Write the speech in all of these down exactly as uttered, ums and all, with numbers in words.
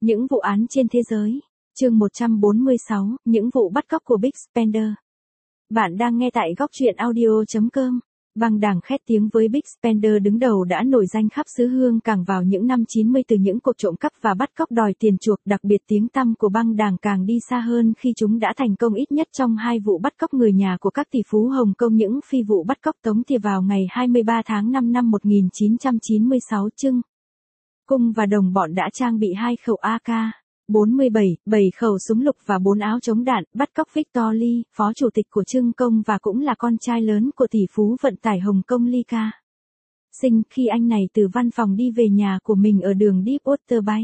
Những vụ án trên thế giới. Chương một trăm bốn mươi sáu, những vụ bắt cóc của Big Spender. Bạn đang nghe tại góc truyện audio chấm com. Băng đảng khét tiếng với Big Spender đứng đầu đã nổi danh khắp xứ Hương Cảng vào những năm chín mươi từ những cuộc trộm cắp và bắt cóc đòi tiền chuộc, đặc biệt tiếng tăm của băng đảng càng đi xa hơn khi chúng đã thành công ít nhất trong hai vụ bắt cóc người nhà của các tỷ phú Hồng Kông. Những phi vụ bắt cóc tống tiền vào ngày hai mươi ba tháng năm năm một nghìn chín trăm chín mươi sáu. Trưng Cung và đồng bọn đã trang bị hai khẩu a ca bốn mươi bảy, bảy khẩu súng lục và bốn áo chống đạn, bắt cóc Victor Lee, phó chủ tịch của Trưng Công và cũng là con trai lớn của tỷ phú vận tải Hồng Kông Lee Ka Sinh. Khi anh này từ văn phòng đi về nhà của mình ở đường Deepwater Bay,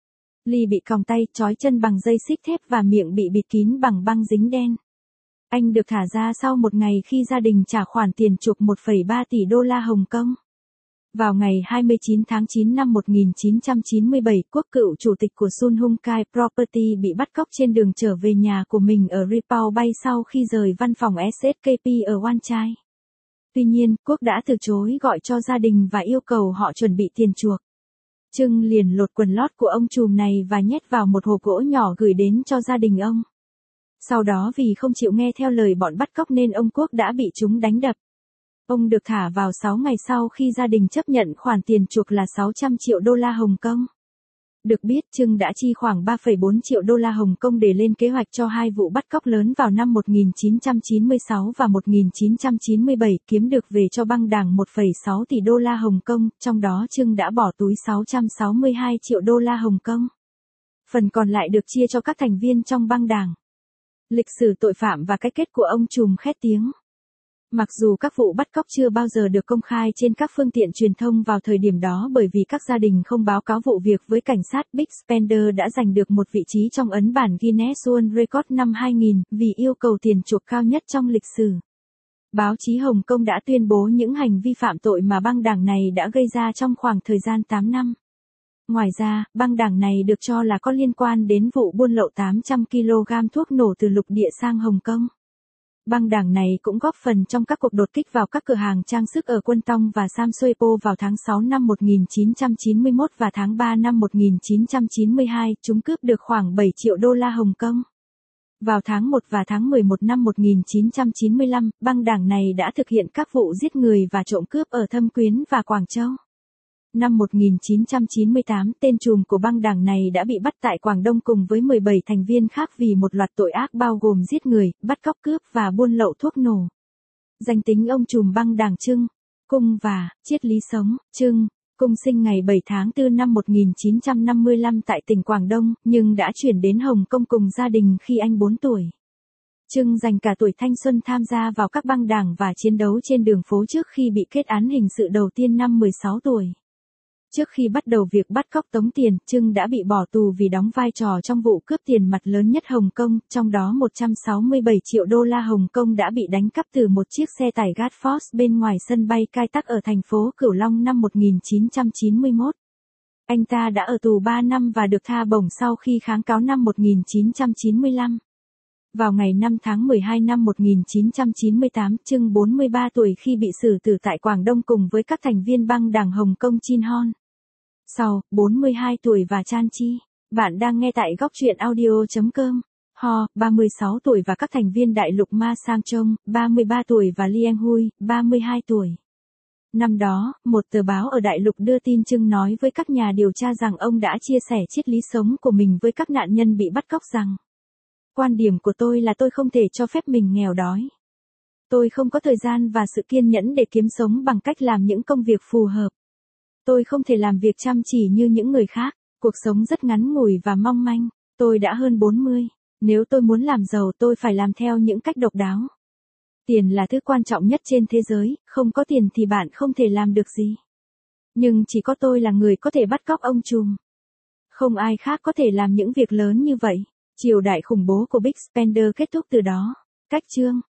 Lee bị còng tay, trói chân bằng dây xích thép và miệng bị bịt kín bằng băng dính đen. Anh được thả ra sau một ngày khi gia đình trả khoản tiền chuộc một phẩy ba tỷ đô la Hồng Kông. Vào ngày hai mươi chín tháng chín năm một nghìn chín trăm chín mươi bảy, quốc cựu chủ tịch của Sun Hung Kai Property bị bắt cóc trên đường trở về nhà của mình ở Repao Bay sau khi rời văn phòng ét ét ca pê ở Wan Chai. Tuy nhiên, Quốc đã từ chối gọi cho gia đình và yêu cầu họ chuẩn bị tiền chuộc. Trưng liền lột quần lót của ông trùm này và nhét vào một hộp gỗ nhỏ gửi đến cho gia đình ông. Sau đó vì không chịu nghe theo lời bọn bắt cóc nên ông Quốc đã bị chúng đánh đập. Ông được thả vào sáu ngày sau khi gia đình chấp nhận khoản tiền chuộc là sáu trăm triệu đô la Hồng Kông. Được biết, Trưng đã chi khoảng ba phẩy bốn triệu đô la Hồng Kông để lên kế hoạch cho hai vụ bắt cóc lớn vào năm một nghìn chín trăm chín mươi sáu và một nghìn chín trăm chín mươi bảy, kiếm được về cho băng đảng một phẩy sáu tỷ đô la Hồng Kông, trong đó Trưng đã bỏ túi sáu trăm sáu mươi hai triệu đô la Hồng Kông. Phần còn lại được chia cho các thành viên trong băng đảng. Lịch sử tội phạm và cái kết của ông trùm khét tiếng. Mặc dù các vụ bắt cóc chưa bao giờ được công khai trên các phương tiện truyền thông vào thời điểm đó bởi vì các gia đình không báo cáo vụ việc với cảnh sát, Big Spender đã giành được một vị trí trong ấn bản Guinness World Record năm hai nghìn vì yêu cầu tiền chuộc cao nhất trong lịch sử. Báo chí Hồng Kông đã tuyên bố những hành vi phạm tội mà băng đảng này đã gây ra trong khoảng thời gian tám năm. Ngoài ra, băng đảng này được cho là có liên quan đến vụ buôn lậu tám trăm ki lô gam thuốc nổ từ lục địa sang Hồng Kông. Băng đảng này cũng góp phần trong các cuộc đột kích vào các cửa hàng trang sức ở Quân Tong và Sam Sui Po vào tháng sáu năm một nghìn chín trăm chín mươi mốt và tháng ba năm một nghìn chín trăm chín mươi hai, chúng cướp được khoảng bảy triệu đô la Hồng Kông. Vào tháng một và tháng mười một năm một nghìn chín trăm chín mươi lăm, băng đảng này đã thực hiện các vụ giết người và trộm cướp ở Thâm Quyến và Quảng Châu. Năm một nghìn chín trăm chín mươi tám, tên trùm của băng đảng này đã bị bắt tại Quảng Đông cùng với mười bảy thành viên khác vì một loạt tội ác bao gồm giết người, bắt cóc cướp và buôn lậu thuốc nổ. Danh tính ông trùm băng đảng Trưng Cung và triết lý sống. Trưng Cung sinh ngày bảy tháng tư năm một nghìn chín trăm năm mươi lăm tại tỉnh Quảng Đông, nhưng đã chuyển đến Hồng Kông cùng gia đình khi anh bốn tuổi. Trưng dành cả tuổi thanh xuân tham gia vào các băng đảng và chiến đấu trên đường phố trước khi bị kết án hình sự đầu tiên năm mười sáu tuổi. Trước khi bắt đầu việc bắt cóc tống tiền, Trưng đã bị bỏ tù vì đóng vai trò trong vụ cướp tiền mặt lớn nhất Hồng Kông, trong đó một trăm sáu mươi bảy triệu đô la Hồng Kông đã bị đánh cắp từ một chiếc xe tải Gatforce bên ngoài sân bay Kai Tak ở thành phố Cửu Long năm một nghìn chín trăm chín mươi mốt. Anh ta đã ở tù ba năm và được tha bổng sau khi kháng cáo năm một nghìn chín trăm chín mươi lăm. Vào ngày năm tháng mười hai năm một nghìn chín trăm chín mươi tám, Trưng bốn mươi ba tuổi khi bị xử tử tại Quảng Đông cùng với các thành viên băng đảng Hồng Kông Chin Hon. Sau, bốn mươi hai tuổi và Chan Chi. Bạn đang nghe tại góc truyện audio chấm com. Ho, ba mươi sáu tuổi và các thành viên đại lục Ma Sang Chong, ba mươi ba tuổi và Liang Hui, ba mươi hai tuổi. Năm đó, một tờ báo ở đại lục đưa tin Trưng nói với các nhà điều tra rằng ông đã chia sẻ triết lý sống của mình với các nạn nhân bị bắt cóc rằng: quan điểm của tôi là tôi không thể cho phép mình nghèo đói. Tôi không có thời gian và sự kiên nhẫn để kiếm sống bằng cách làm những công việc phù hợp. Tôi không thể làm việc chăm chỉ như những người khác, cuộc sống rất ngắn ngủi và mong manh, tôi đã hơn bốn mươi, nếu tôi muốn làm giàu tôi phải làm theo những cách độc đáo. Tiền là thứ quan trọng nhất trên thế giới, không có tiền thì bạn không thể làm được gì. Nhưng chỉ có tôi là người có thể bắt cóc ông trùm. Không ai khác có thể làm những việc lớn như vậy. Triều đại khủng bố của Big Spender kết thúc từ đó. Cách chương